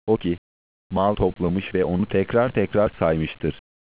O ki, mal toplamış ve onu tekrar tekrar saymıştır.